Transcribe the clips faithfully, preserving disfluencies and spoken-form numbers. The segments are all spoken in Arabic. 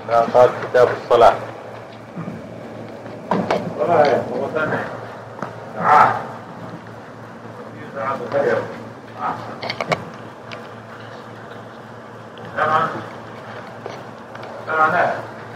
لا قال كتاب الصلاة. الصلاة هي وطن ساعات في ساعات خير أحسن طبعا طبعا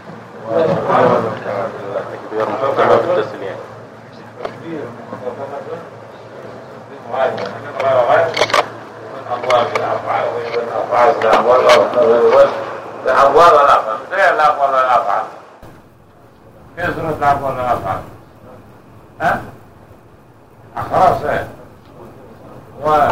تكبير مقدمة بالتسليم. تكبير مقدمة وهذا من غير من أبواب الأفعال ومن أفعال الأموال الأموال والأفعال غير الأموال والأفعال. كيف سورة الأموال والأفعال؟ ها؟ خلاص و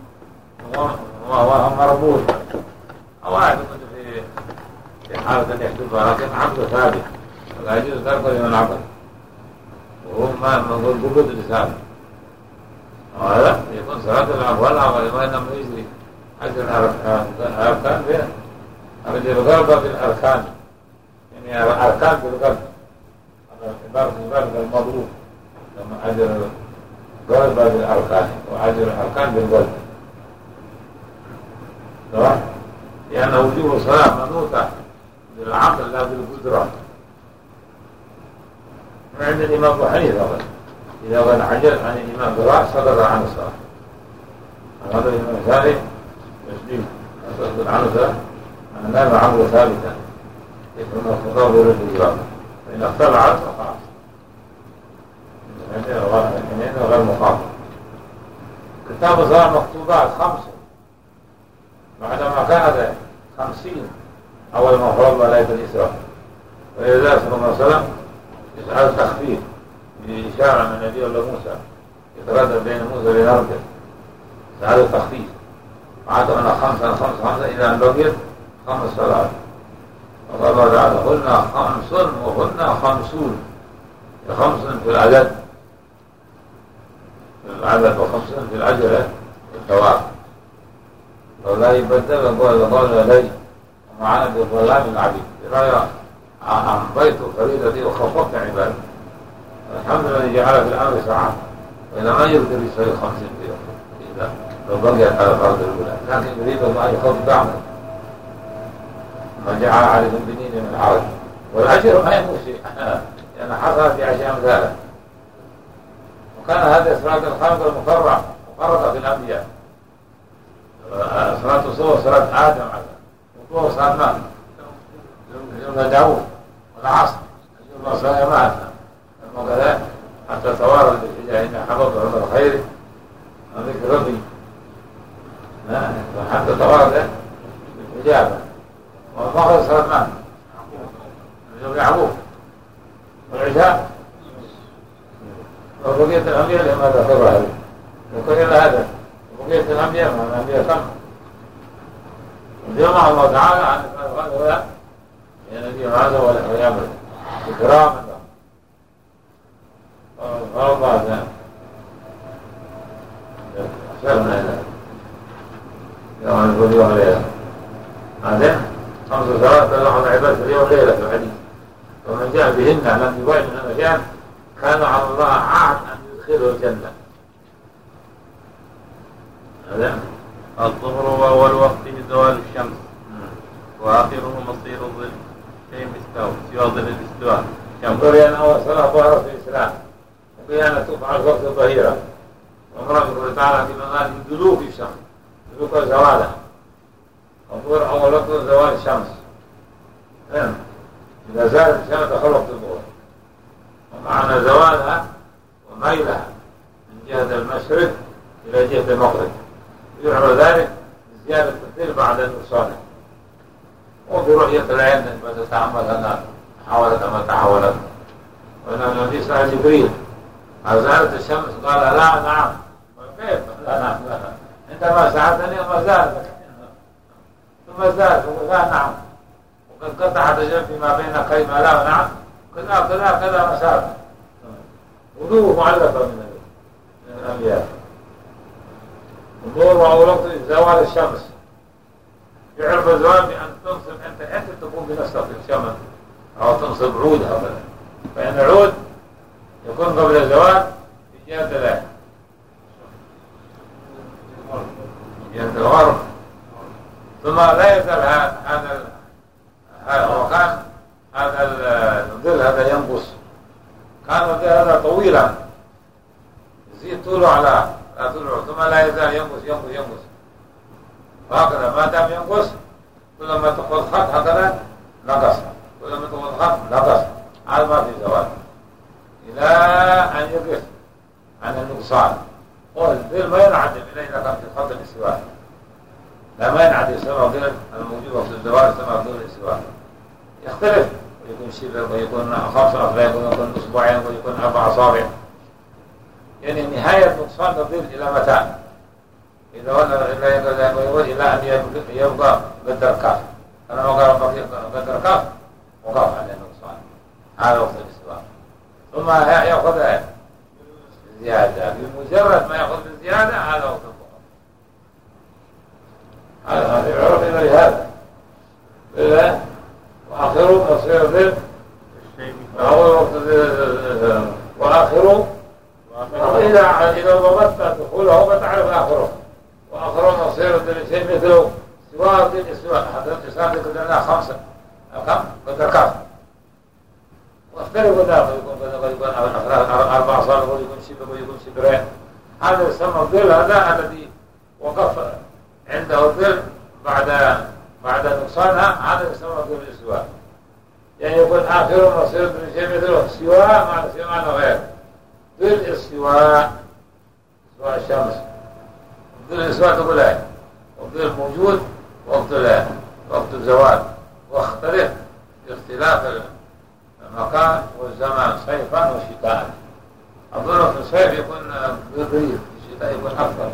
وهو مربوط أو واحد في في حالة يحدث ولكن عقد ثابت لا يجوز تركه لمن عقد وهو ما نقول بقود الثابت وهذا يكون صلاة الأموال وإنما يجري حج الأركان بها أرجع الغربة بالأركان يعني أركان بالغرب عبارة الغرب المضروب لما أجر الغربة بالأركان وأجر الأركان بالغرب صح؟ لأن وجوب الصلاة منوطة بالعقل لا بالقدرة من عند الإمام أبو حنيفة إذا كان عجل عن الإمام براء صدر عن الصلاة. هذا الإمام الثاني يسلم صدر عن الصلاة أن نام عمرو ثابتا يكون الخطاب يرد الجواب فإن اختلع عنه فخلاص إنه غير مخاطب. كتاب الصلاة مكتوبات خمسة بعدما كانت خمسين أول ما فرض ليلة الإسراء ولذلك صلى الله عليه وسلم يسعى التخفيف بإشارة من نبي الله موسى يتردد بين موسى وبين ربه يسعى التخفيف وعادوا أنا خمسة خمسة خمسة إلى أن بقيت خمس صلوات وقال الله تعالى قلنا خمس وقلنا خمسون خمس في العدد في العدد وخمسون في العجلة والثواب ولا يبدل قول قول لدي ومعنا بظلام العبيد رأي أمضيت فريدتي وخفضت عبادي الحمد لله جعل في الأمر ساعة وإذا ما يقدر يصير خمسين في يوم إذا لو بقيت على الأرض الأولى لكن يريد الله يخفض بعضا ما جعل عليكم بنين من العرض والعشر ما يموت شيء لأن حصلت في عشر أمثاله وكان هذا صلاة الخامس المفرع مفرطة في الأنبياء صلاة الصبح صلاة آدم وطور صلاة ماء يوم داود والعصر يوم صلاة معنا المغلاء حتى توارد بالحجاء إن حفظ عمر الخير عن ذكر ربي حتى توارد بالحجابة والمغرب صلاة ماء يوم يعقوب والعشاء وبقية الأنبياء لماذا فرها وكل هذا وبقية الأنبياء مع الأنبياء كم جمع الله تعالى عن هذا يا نبي هذا ولا يعمل إكراما فرض هذا أحسننا إلى يوم نقول يوم ليلة هذا خمس صلوات تلوح العباد في اليوم ليلة في الحديث ومن جاء بهن لم يبين من المكان كان على الله عهد أن يدخله الجنة. هذا الظهر وأول وقته زوال الشمس وآخره مصير الظل شيء مستوى سوى ظل الاستواء. يقول أن أول صلاة ظهرت في الإسلام وبيانة تفعل وقت الظهيرة ومرة يقول تعالى في مغاني دلوك الشمس دلوك زوالها الظهر أول وقت زوال الشمس فهم إذا زالت الشمس تخلق الظهر ومعنى زوالها وميلها من جهة المشرق إلى جهة المغرب يعرف ذلك بزيادة التفضيل بعد الوصال وبرؤية العين ما تتعمل أنها حاولت أما تحولت وإنما النبي سأل جبريل أزالت الشمس قال لا نعم كيف لا نعم لا عندما ساعدني ما زالت ثم زالت وقال لا نعم وقد قطعت الجنب فيما بين قيمة لا نعم كذا كذا كذا مسافة وضوء معلقة من الأنبياء الظهر وأول وقت زوال الشمس يعرف الزوال بأن تنصب أنت أنت تقوم بنفسك في الشمس أو تنصب عودها فإن العود يكون قبل الزوال في جهة الآن جهة الغرب ثم لا يزال هذا هذا المكان يختلف، ويكون شبر ويكون خمسة أصابع ويكون أسبوعين ويكون أربع أصابع. يعني نهاية نقصان تضيف إلى متى؟ إذا ولا إلا يقول إلى أن يبقى قدر كاف. أنا وقال قدر كاف وقف على النقصان. هذا وقت الاستواء. ثم يأخذ زيادة، بمجرد ما يأخذ الزيادة هذا وقت الوقف. هذا يعرف إلى هذا. إلا وآخره تصير ذل أول وقت وآخره إذا إذا ضبطت دخوله فتعرف آخره، وآخره تصير ذل شيء مثله سواء ذل السواء. هذا الإسلام قدرنا خمسة كم قدر كاف، واختلف ذلك يكون قد يكون أربع أصابع قد يكون شبر قد يكون شبرين. هذا يسمى الظل، هذا الذي وقف عنده الظل بعد بعد نقصانها، هذا يسمى ظل الاستواء. يعني يكون آخر مصير بشيء مثله سواء مع سواء معنى غير ظل الاستواء، استواء الشمس. ظل الاستواء تقول ايه؟ والظل موجود وقت وقت الزوال، واختلف باختلاف المكان والزمان صيفا وشتاء. الظل في الصيف يكون ضرير، في الشتاء يكون أكثر.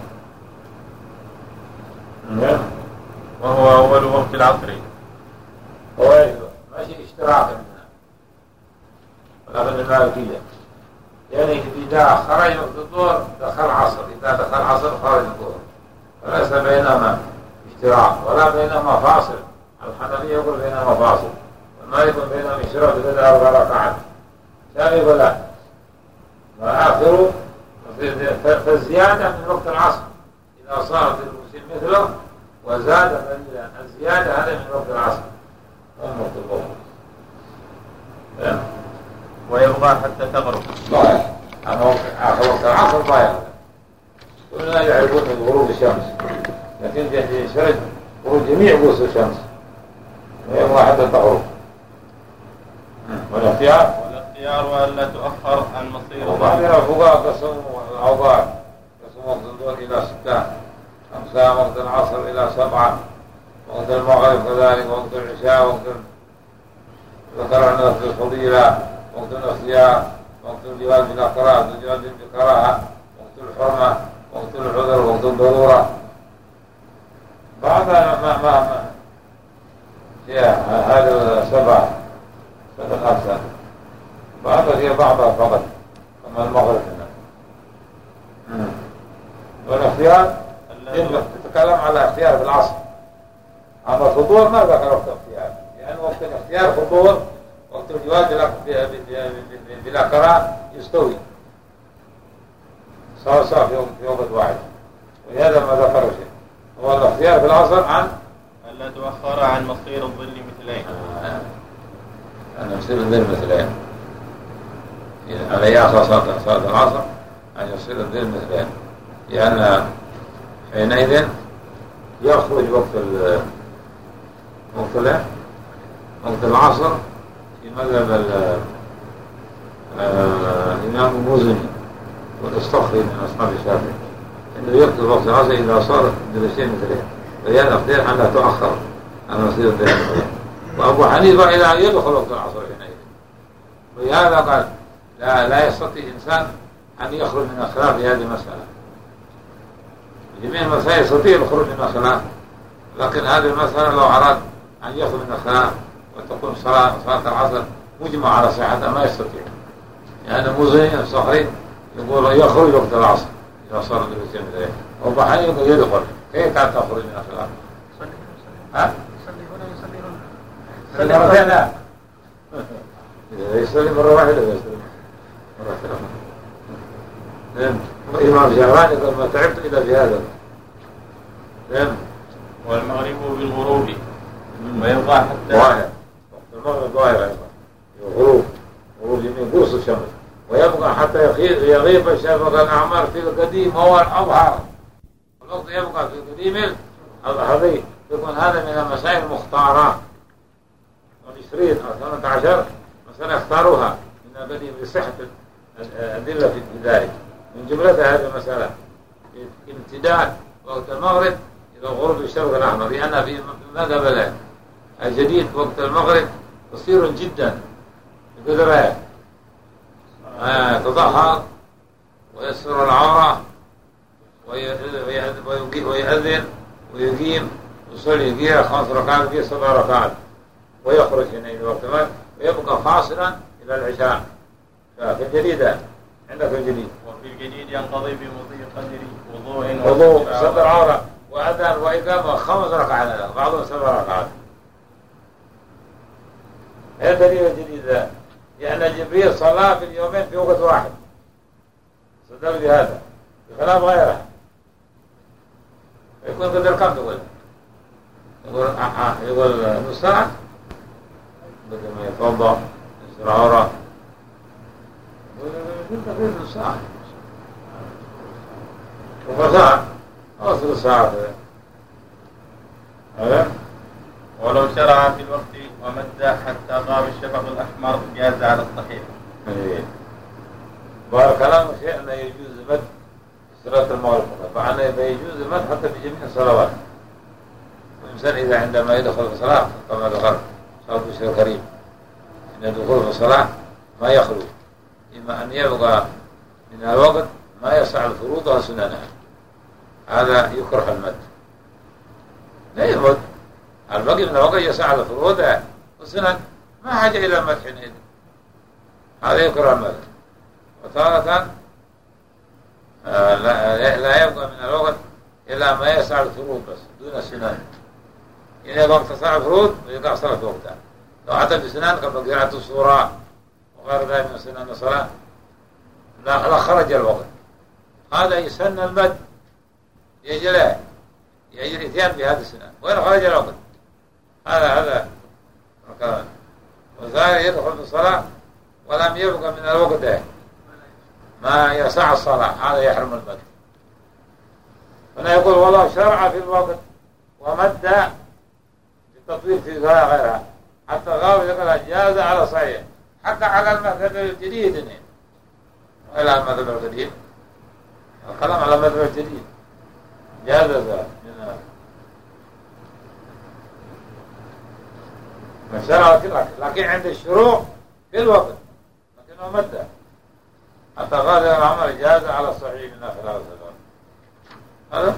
وهو أول وقت العصر. هو ماشي اشتراك منها، ولكن المالكية يعني إذا خرج وقت الظهر دخل عصر، إذا دخل عصر خرج الظهر، فليس بينما اشتراك ولا بينما فاصل. الحنفية يقول بينما فاصل، ما يكون بينما اشتراك بين أربع ركعات. ثاني يقول لا، وآخره فالزيادة من وقت العصر إذا صارت المسلم مثله وزاد قليلا. الزيادة هذا من وقت العصر وقت الظهر، ويبقى حتى تغرب. ضايع أما وقت آخر وقت العصر ضايع. كلنا يعرفون غروب الشمس، لكن يشرد غروب جميع قوس الشمس ويبقى حتى تغرب. والاختيار والاختيار وألا تؤخر عن مصير. وبعدين الفقهاء قسموا الأوقات، قسموا وقت الظهر إلى ستة، خمسة وقت العصر إلى سبعة، وقت المغرب كذلك، وقت العشاء، وقت ذكرنا وقت الفضيلة، وقت الاختيار، وقت الجواز بلا قراءة، الجواز بقراءة، وقت الحرمة، وقت العذر، وقت الضرورة. بعضها ما ما ما هي هذا سبعة سبعة أقسام، بعضها هي بعضها فقط كما المغرب هنا. والاختيار تتكلم على اختيار في العصر، أما الفطور ما ذكر وقت الاختيار، لأن يعني وقت الاختيار فطور، وقت الجواز بلا بلا قراءة يستوي سواء سواء في وقت واحد، ولهذا ما ذكر شيء. هو الاختيار في العصر عن ألا تؤخر عن مصير الظل مثلين. آه. أن يصير الظل مثلين، على يا صلاة صلاة العصر أن يصير الظل مثلين، لأن حينئذ يخرج وقت ال وقت ال وقت العصر في مذهب الإمام المزني والصخري من أصحاب الشافعي إنه يقتل وقت العصر إذا صار درسين مثلين، فهذا اختيار أن لا تؤخر عن مصير الظل مثلين. وأبو حنيفة إلى أن يدخل وقت العصر حينئذ، ولهذا قال لا لا يستطيع إنسان أن يخرج من الخلاف في هذه المسألة. جميع المسائل يستطيع الخروج من الخلاف، لكن هذه المسألة لو أراد أن يخرج من الخلاف وتكون صلاة صلاة العصر مجمع على صحتها ما يستطيع. يعني المزني الصخري يقول يخرج وقت العصر إذا صار درسين مثلين، وأبو حنيفة يقول يدخل. كيف كانت تخرج من الخلاف؟ ها؟ يصلي هنا يصلي هنا. يصلي مرتين لا. إذا يصلي مرة واحدة يصلي مرة ثانية. الإمام الشعراني يقول ما تعبت إلا في هذا. والمغرب بالغروب ويبقى حتى ضايع. المغرب ضايع أيضا الغروب، غروب يمين قرص الشمس، ويبقى حتى يغيب الشفق الأعمار في القديم هو الأظهر. الوقت يبقى في القديم الأظهري، يكون هذا من المسائل المختارة. والعشرين أو ثمانية عشر مسألة اختاروها من القديم لصحة الأدلة في ذلك. من جملتها هذه المسألة امتداد وقت المغرب إلى غروب الشفق الأحمر، لأن في مذهب الجديد وقت المغرب قصير جدا بقدر يتضحك ويسر العورة ويأذن ويقيم يصلي فيها خمس ركعات فيها سبع ركعات ويخرج حينئذ وقت ويبقى فاصلا إلى العشاء. في الجديدة عندك الجديد. وفي الجديد ينقضي بمضي قدر وضوء وضوء ستر عورة وأذان وإقامة خمس ركعات بعضهم سبع ركعات. هذا دليل الجديد لأن جبريل صلى في اليومين في وقت واحد استدل بهذا بخلاف غيره. يكون قدر كم تقول؟ يقول آه يقول نص ساعة بدل ما يتوضأ يسر عورة يقول تقريبا نص ساعة ربع ساعة أو ثلث ساعة هذا. ولو شرع في الوقت ومد حتى غاب الشفق الأحمر جاز على الصحيح. وكلام شيء أنه يجوز مد صلاة المغرب فعنه يجوز المد حتى في جميع الصلوات. الإنسان إذا عندما يدخل في الصلاة كما ذكر صلاة الشيخ الكريم إن الدخول في الصلاة ما يخلو إما أن يبقى من الوقت ما يسع الفروض وسننها هذا يكره المد لا يمد الباقي من الوقت يسع الفروض والسنن ما حاجة إلى مد حينئذ هذا يكره المد. وتارة آه لا, لا يبقى من الوقت إلا ما يسع الفروض بس دون السنن. إن يبقى تسع الفروض ويقع صلاة وقتها لو أتى بسنن كقراءة السورة وغير ذلك من سنن الصلاة لا خرج الوقت هذا يسن المد يجري يجري اتيان بهذا السنن وين خرج الوقت هذا هذا مكان. وثاني يدخل في الصلاة ولم يبقى من الوقت ده ما يسع الصلاة هذا يحرم المد. هنا يقول والله شرع في الوقت ومد بالتطويل في غيرها حتى غاوي يقول جاز على صحيح حتى على المذهب الجديد وإلى المذهب القديم الكلام على المذهب الجديد جاز ذا من شرع لك لكن عند الشروع في الوقت لكنه مد حتى غاوي العمل جاز على الصحيح من خلال الزمان هذا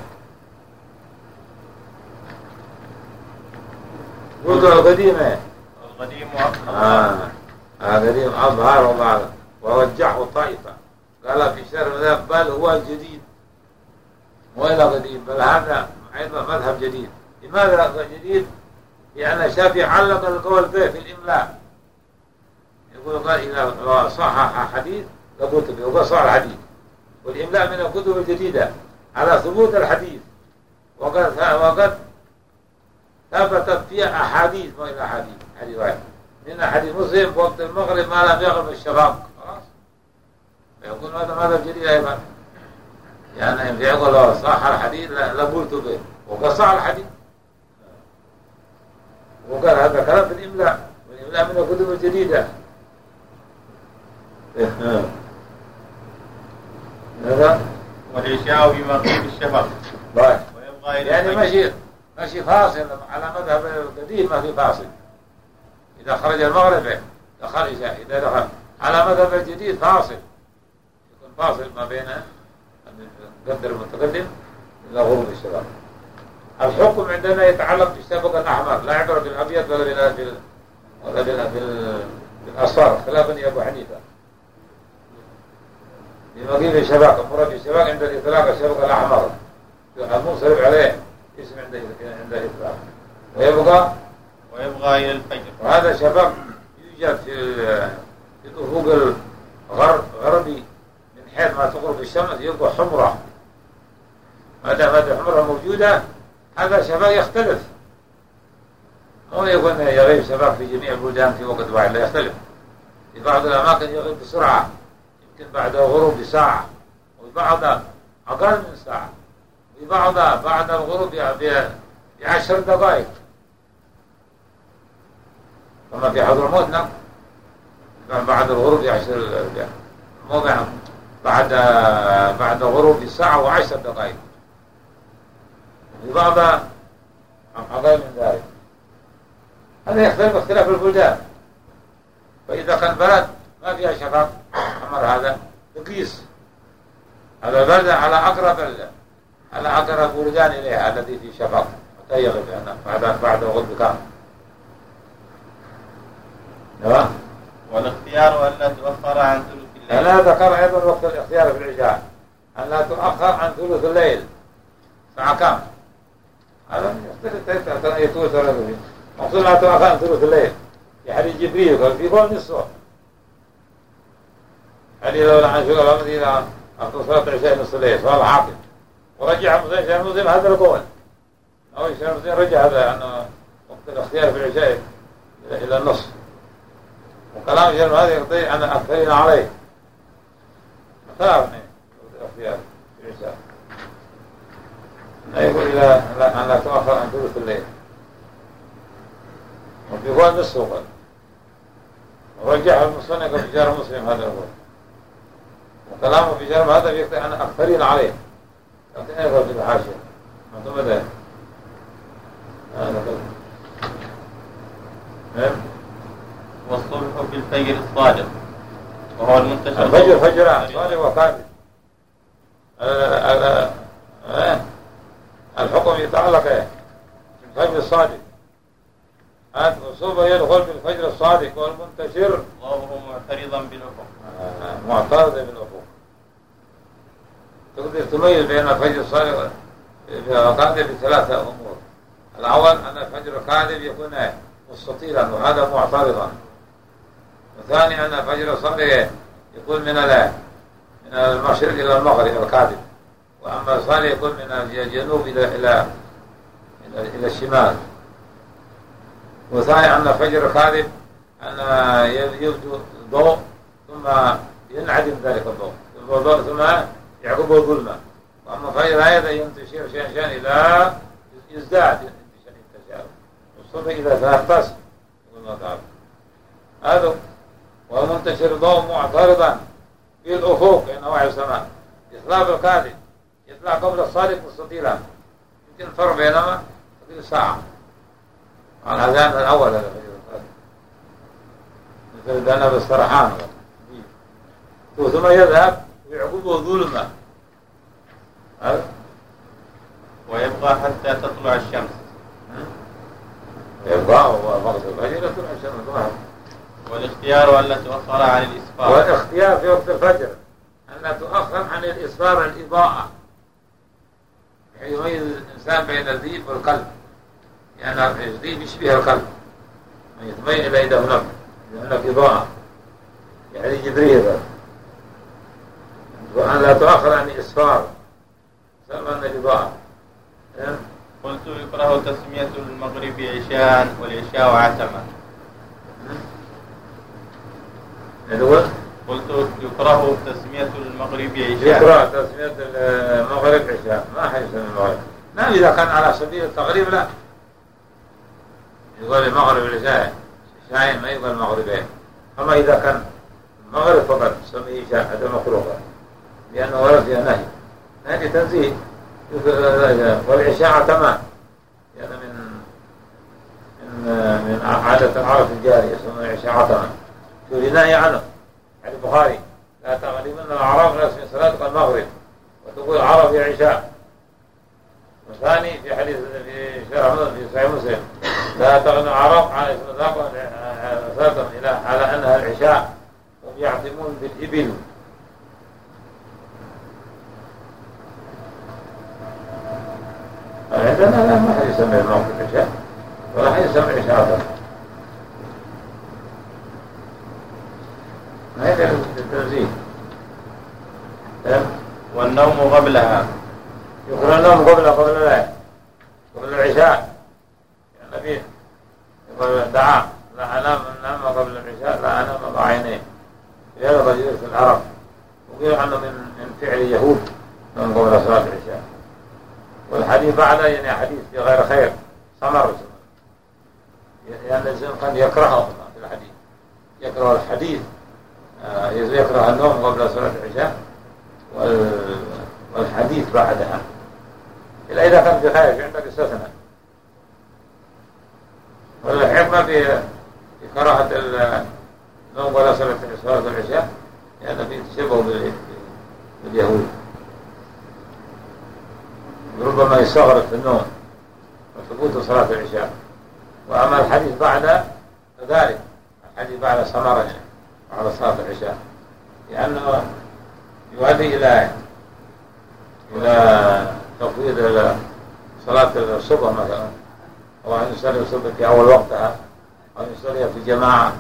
قلت القديمة القديم وأظهر آه القديم أظهر وبعض ورجحه طائفة قال في شرع ذلك بل هو الجديد وإلى قديم بل هذا أيضا مذهب جديد. لماذا جديد؟ لأن الشافعي علق القول به في الإملاء يقول قال إذا صح حديث لقلت به وقال صح الحديث والإملاء من الكتب الجديدة على ثبوت الحديث وقد وقد ثبتت فيها أحاديث وإلى أحاديث حديث واحد من حديث مسلم وقت المغرب ما لم يغرب الشباب خلاص فيكون هذا ماذا جديد أيضا يعني يقول صح الحديث لقلت به وقال صح الحديث وقال هذا كلام في الإملاء والإملاء من الكتب الجديدة هذا والعشاء بمغيب الشفق ويبقى يعني ماشي ماشي فاصل على مذهب القديم ما في فاصل إذا خرج المغرب دخل عشاء إذا دخل على مذهب الجديد فاصل يكون فاصل ما بين القدر المتقدم إلى غروب الشفق. الحكم عندنا يتعلق بالشفق الأحمر لا عبرة بالأبيض ولا بال ولا بال بالأصفر خلافا لأبو حنيفة بمغيب الشفق المراد بالشفق عند الإطلاق الشفق الأحمر المنصرف عليه اسم عند عند الإطلاق ويبقى ويبقى إلى الفجر. وهذا شفق يوجد في في الأفق الغربي من حيث ما تغرب الشمس يبقى حمرة ما دام هذه الحمرة موجودة هذا شفق يختلف هو يكون يغيب شفق في جميع البلدان في وقت واحد لا يختلف. في بعض الأماكن يغيب بسرعة يمكن بعد الغروب بساعة وبعض أقل من ساعة وبعض بعد الغروب بعشر دقائق كما في حضرموت نعم بعد الغروب بعشر مو بعد بعد الغروب بساعة وعشر دقائق وبعض أقل من ذلك. هذا يختلف اختلاف البلدان فإذا كان بلد ما فيها شفق أمر هذا تقيس هذا البلد على أقرب على أقرب بلدان إليها الذي فيه شفق حتى يغلب بعد بعد الغد كامل. تمام. والاختيار أن لا تؤخر عن ثلث الليل. أنا ذكر أيضا وقت الاختيار في العشاء أن لا تؤخر عن ثلث الليل ساعة كام. هذا يختلف يطول ثلث الليل. مقصود لا تؤخر عن ثلث الليل. في حديث جبريل قال في قول نصف. حديث لولا عن شغل أمد إلى أفضل صلاة العشاء نصف الليل صلاة الحاكم ورجع مسلم شيخ مسلم هذا القول. أو شيخ مسلم رجع هذا أن وقت الاختيار في العشاء إلى النصف. وكلام شيخ هذا يقضي أن أكثرين عليه. خلافني الاختيار في العشاء. لا يقول إلى أن لا تؤخر عن ثلث الليل. وفي قول نصف قال. ورجع المصنف في شرح مسلم هذا القول. وكلامه في شرح هذا يقضي أن أكثرين عليه. لكن أيضا في الحاشية. ما ثم ذلك. هذا كذا. والصبح بالفجر الصادق وهو المنتشر. الفجر فجر صادق وكاذب. الحكم يتعلق بالفجر الصادق. والصبح يدخل بالفجر الصادق والمنتشر وهو معترضا بالأفق. معترض بالأفق. تقدر تميز بين الفجر الصادق والكاذب بثلاثة أمور. الأول أن الفجر الكاذب يكون مستطيلا وهذا معترضا. والثاني أن الفجر الصادق يكون من من المشرق إلى المغرب الكاذب. وأما الصادق يكون من الجنوب إلى إلى إلى, إلى الشمال. وثاني أن الفجر الكاذب أن يبدو ضوء ثم ينعدم ذلك الضوء الضوء ثم يعقبه ظلمة. وأما الفجر هذا ينتشر شيئا شيئا إلى يزداد انتشار التشابه. والصبح إذا تنفس يقول الله تعالى هذا ومنتشر ضوء معترضا في الأفق كأنه السماء. إطلاق الكاذب يطلع قبل الصادق مستطيلا يمكن الفرق بينما تقل ساعة على الأذان الأول هذا فجر الكاذب مثل ذنب السرحان ثم يذهب ويعقبه ظلمة ويبقى حتى تطلع الشمس. يبقى هو وقت الفجر تطلع الشمس. والاختيار أن لا تؤخر عن الإسفار. والاختيار في وقت الفجر أن لا تؤخر عن الإسفار الإضاءة يعني يميز الإنسان بين الذيب والقلب يعني الذيب يشبه القلب يتبين إلى إذا هناك إذا هناك إضاءة يعني جبريل. وأن لا تؤخر عن الإسفار سمى أن الإضاءة. قلت يكره تسمية المغرب عشاء والعشاء عتمة. قلت يكره تسمية المغرب عشاء. يكره تسمية المغرب عشاء ما حيسمى المغرب. نعم إذا كان على سبيل التغريب لا يقول المغرب العشاء عشاء ما يقول المغربين. أما إذا كان المغرب فقط سميه عشاء هذا مكروه لأنه ورد فيها نهي نهي تنزيه والعشاء عتمة يعني من من من عادة العرب الجارية يسمون العشاء عتمة تولي نهي عنه عن البخاري لا تغلبن الأعراب لا اسم صلاة المغرب وتقول العرب هي عشاء. والثاني في حديث في شرح في صحيح مسلم لا تغنى العرب على اسم صلاة إلى على أنها العشاء هم يعتمون بالإبل. عندنا لا ما حد يسمي المغرب عشاء ولا حد يسمي عشاء هذا التنزيه. والنوم قبلها يقول النوم قبل قبل لا قبل العشاء يعني النبي يقول دعا لا أنام النوم قبل العشاء لا أنام ضع عينيه هذا رجل في العرب وقيل عنه من من فعل يهود نوم قبل صلاة العشاء. والحديث بعده يعني حديث في غير خير سمر يعني الإنسان قد يكرهه في الحديث يكره الحديث يكره النوم قبل صلاة العشاء والحديث بعدها إلا إذا كان في خير في عندك استثناء. والحكمة في كراهة نوم ولا صلاة صلاة العشاء لأن فيه تشبه باليهود، ربما يستغرق في النوم وثبوت صلاة العشاء. وأما الحديث بعد ذلك، الحديث بعد سمرة على صلاة العشاء، لأنه يؤدي إلى إلى تفويض إلى صلاة الصبح مثلا، أو أن يصلي الصبح في أول وقتها، أو يصلي في جماعة،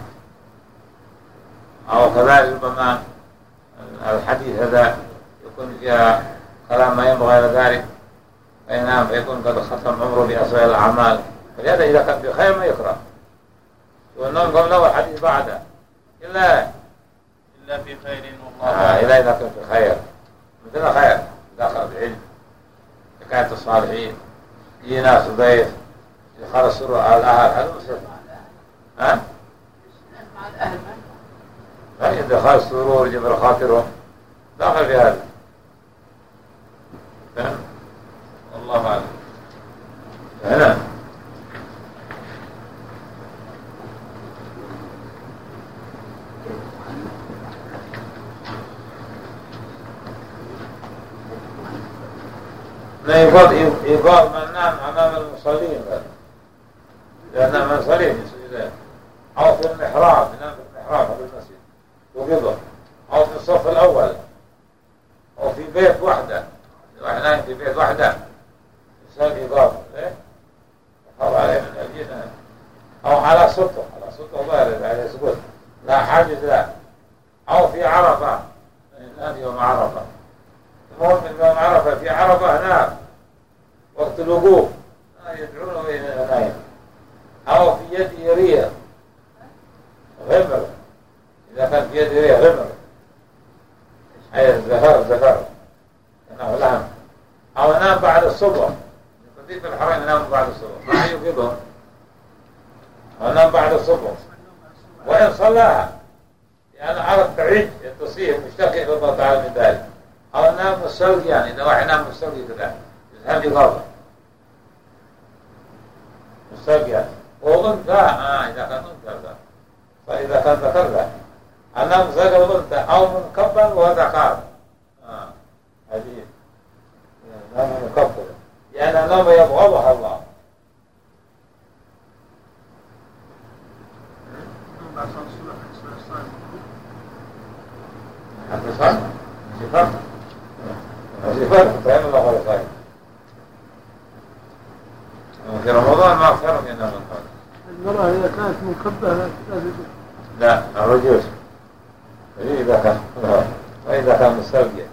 أو كذلك ربما الحديث هذا يكون فيها كلام ما ينبغي إلى ذلك فينام فيكون قد ختم عمره بأصغر الأعمال، فلهذا إذا كان بخير ما يكره. والنوم قبله والحديث بعده إلا إلا في خير والله آه إلا إذا كان في خير، مثل خير داخل العلم، حكاية الصالحين، يجي ناس ضيف يخلص على الأهل، هذا مصير ها؟ مع الأهل ها إذا خلص سرور جبر خاطره داخل في هذا، فهم؟ والله أعلم. هنا لا يفضل يفضل من نام أمام المصلين، لأن المصلين أو في المحراب، ينام في المحراب في المسجد وقبل، أو في الصف الأول، أو في بيت وحده، واحد نايم في بيت وحده يسوي إضافة إيه؟ يحاول عليه من الجنة، أو على سطح، على سطح بارد على سقوط لا حاجز لا، أو في عرفة، الآن يوم عرفة، المهم من يوم عرفة في عرفة هناك وقت الوقوف يدعونه إلى نايم، أو في يد يريه غمر، إذا كان في يد يريه غمر أي الزهر الزهر أنه لهم، أو نام بعد الصبح، في الحرام ينام بعد الصبح ما يوقظهم، أو نام بعد الصبح وإن صلاها يعني عرف تعيد التصيح مشتكي إلى الله تعالى من ذلك، أو نام مستلقي، يعني إذا واحد نام مستلقي كذا يذهب يغضب مستلقي وأنثى آه إذا كان أنثى، فإذا كان ذكر له أنام مستلقي وأنثى أو منكبا وذكر آه هذه نام مكبر يعني نام يبغضها الله. حتى صار صفات صفات طيب الله خير خير في رمضان ما أكثر من ينام القلب. المرأة إذا كانت منكبة لا الرجل إذا كان وإذا كان مستلقيا.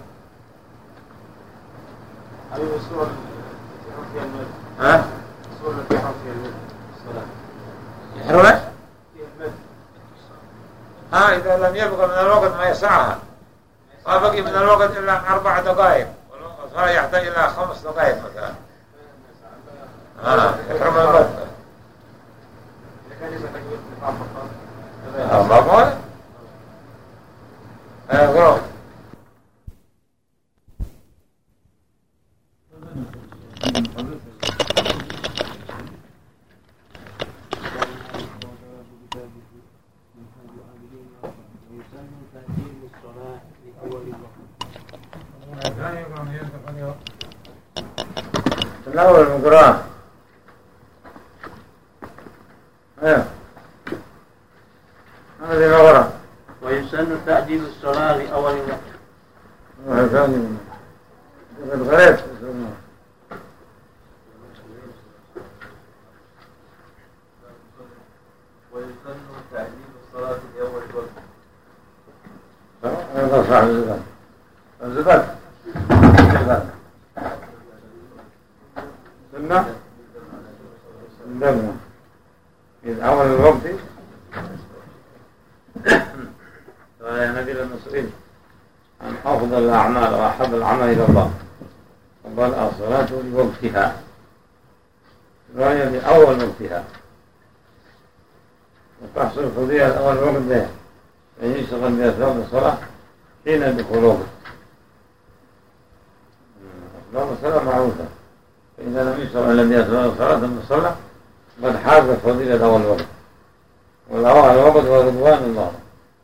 هذه الصورة التي يحرم فيها المد. ها؟ الصورة التي يحرم فيها المد الصلاة. يحرم؟ فيها المد. ها إذا لم يبقى من الوقت ما يسعها، ما بقي من الوقت إلا أربع دقائق، والصلاة يحتاج إلى خمس دقائق مثلا. ها يحرم المد. إذا كان ليس تجويد نفاق فقط. ها ما قال؟ ها قرأ. الأول المقرأة ايه هذه المقرأة. ويسن تأجيل الصلاة لأول وقت. وهذا الغريب ويسن تأجيل الصلاة لأول وقت. هذا صح الزباد الزباد الزباد سنة سنة إذ أول الوقت قال نبي المسؤول عن أفضل الأعمال وأحب العمل إلى الله قال الصلاة لوقتها، رواية لأول وقتها، وتحصل الفضيلة الأول وقت به أن يشتغل بأسباب الصلاة حين دخوله. أسباب الصلاة معروفة، فإذا لم يشتغل بأسباب الصلاة ثم الصلاة قد حاز فضيلة أول وقت، والأول وقت هو رضوان الله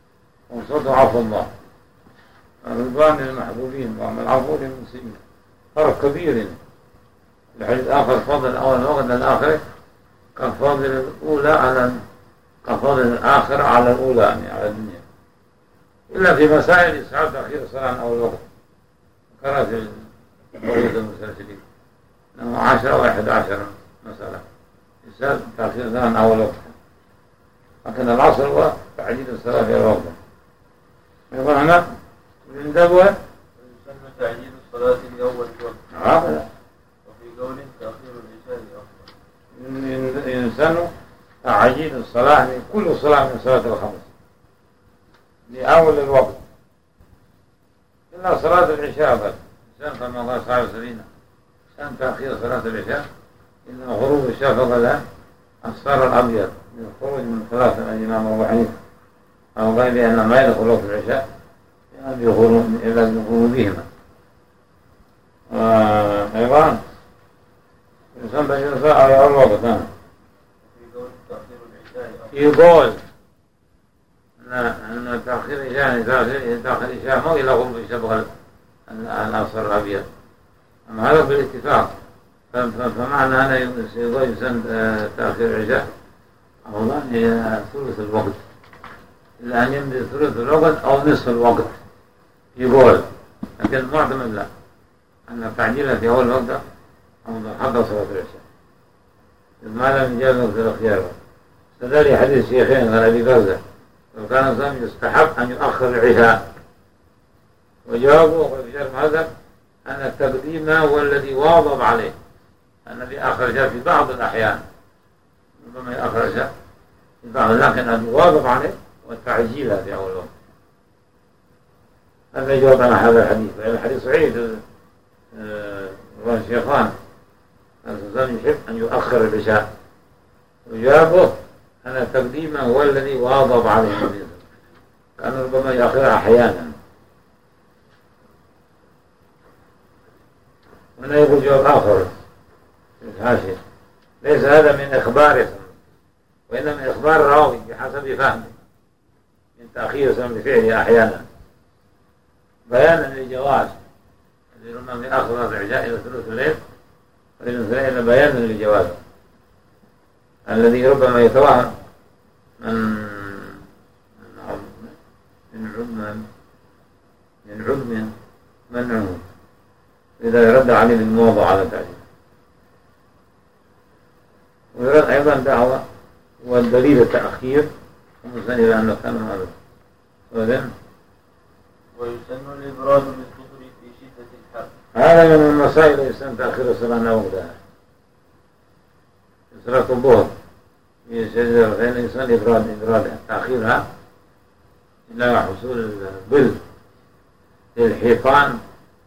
وضعف الله. الرضوان للمحبوبين وأما العفو للمسلمين، فرق كبير. الحديث آخر فضل الأول وقت الآخر كفضل الأولى على كفضل الآخر على الأولى، يعني على الدنيا، إلا في مسائل إسعاد تأخير الصلاة أو الوقت. ذكرت البعوث المسلسلين أنه عشرة وأحد عشر مسألة إسعاد تأخير الصلاة أو الوقت، لكن العصر هو تعجيل الصلاة في الوقت. يقول هنا من دبوة ويسن تعجيل الصلاة لأول الوقت، هكذا. وفي قول تأخير العشاء أفضل. يسن تعجيل الصلاة من كل صلاة من صلاة الخمس لأول الوقت، إلا صلاة العشاء بل سن كما قال صاحب سبينا سن تأخير صلاة العشاء إن غروب الشفق له الصار الأبيض من الخروج من صلاة الإمام أبو حنيفة أو غير أن ما يدخل وقت العشاء إلا بغروبهما. أيضا يسن تأخير الصلاة أو الوقت. يقول أن تأخير العشاء تأخير العشاء مو إلى غروب الشفق الأصفر الأبيض، أما هذا بالاتفاق. فمعنى أنا يقول يسن تأخير العشاء أولا هي ثلث الوقت، إلا أن يمضي ثلث الوقت أو نصف الوقت يقول، لكن المعتمد لا، أن تعجيلها في أول وقت أفضل حتى صلاة العشاء ما لم يجاز وقت الاختيار. استدل حديث شيخين عن أبي برزة وكان الصائم يستحب أن يؤخر العشاء، وجوابه في شرح هذا أن التقديم هو الذي واظب عليه، الذي أخر العشاء في بعض الأحيان ربما يأخر العشاء في بعض، لكن الذي واظب عليه والتعجيل في أول وقت. هذا يجواب على هذا الحديث، لأن الحديث صحيح رواه الشيخان أن الصائم يحب أن يؤخر العشاء، وجوابه أن التقديم هو الذي واظب عليه النبي، كان ربما يأخرها أحيانا. هنا يقول جواب آخر في الحاشية: ليس هذا من إخباره وإنما من إخبار الراوي بحسب فهمه من تأخير سنة فعله أحيانا، بيانا للجواز الذي ربما يأخر العشاء إلى ثلث الليل فإنه بيانا للجواز الذي ربما يتوهم من من عدم من عدم منعه إذا يرد عليه الموضع على تعجيل. ويرد أيضا دعوة والدليل التأخير ومسند إلى أنه كان هذا. وذن ويسن الإبراد بالظهر في شدة الحر. هذا من المسائل يسن تأخير الصلاة وقتها. صلاة الظهر في شدة الحر يسن إبراد إبراد تأخيرها إلى حصول الظل للحيطان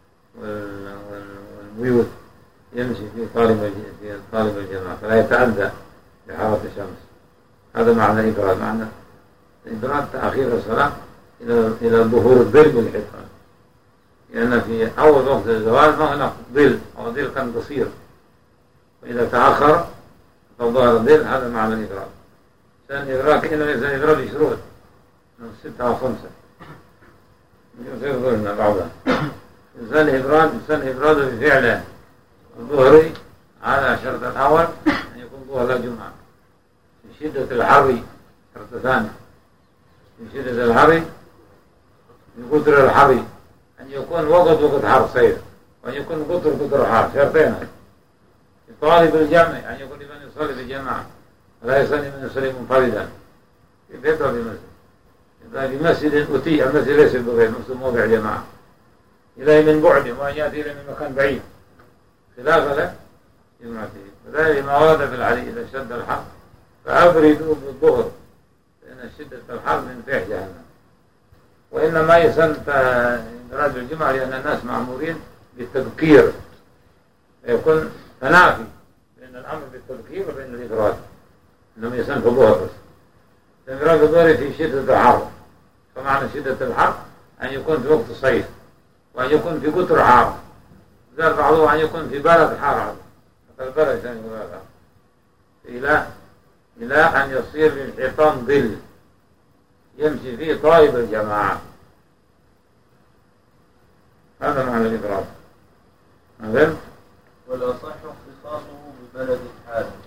والبيوت يمشي في طالب في طالب الجماعة فلا يتعدى بحرارة الشمس. هذا معنى الإبراد، معنى الإبراد تأخير الصلاة إلى إلى ظهور الظل بالحيطان، لأن في أول وقت الزوال ما هناك ظل أو ظل كان قصير، وإذا تأخر فظهر الظل. هذا معنى الإبراد. ثاني إبراد إنه يسمى إبراد بشروط من ستة أو خمسة يصير ظلنا بعضها. إنسان إبراد إنسان إبراد بفعله الظهري على شرط الأول أن يكون ظهر الجمعة في شدة الحر، شرط ثاني في شدة الحر من قطر الحر أن يكون وقت وقت حر صيف، وأن يكون قطر قطر حر، شرطين. طالب الجمع أن يكون لمن يصلي بالجماعة ولا يصلي من يصلي منفردا في بيت أو في مسجد. إذا بمسجد أتي المسجد ليس بغير مسجد موضع جماعة إليه من بعد وأن يأتي إليه من مكان بعيد خلافا له جماعته. فذلك ما ورد في الحديث إذا اشتد الحر فأبردوا بالظهر لأن شدة الحر من فيح جهنم. وإنما يسن إبراد الجمعة لأن الناس مأمورين بالتبكير، يكون تنافي بين الأمر بالتبكير وبين الإبراد، إنما يسن في الظهر بس. إبراد الظهر في شدة الحر، فمعنى شدة الحر أن يكون في وقت الصيف وأن يكون في قطر حار، زال بعضه أن يكون في بلد حار، البلد ثاني إلى إلى أن يصير للحيطان ظل يمشي فيه طائف الجماعة. هذا معنى الإضراب. مثل والأصح اختصاصه ببلد الحال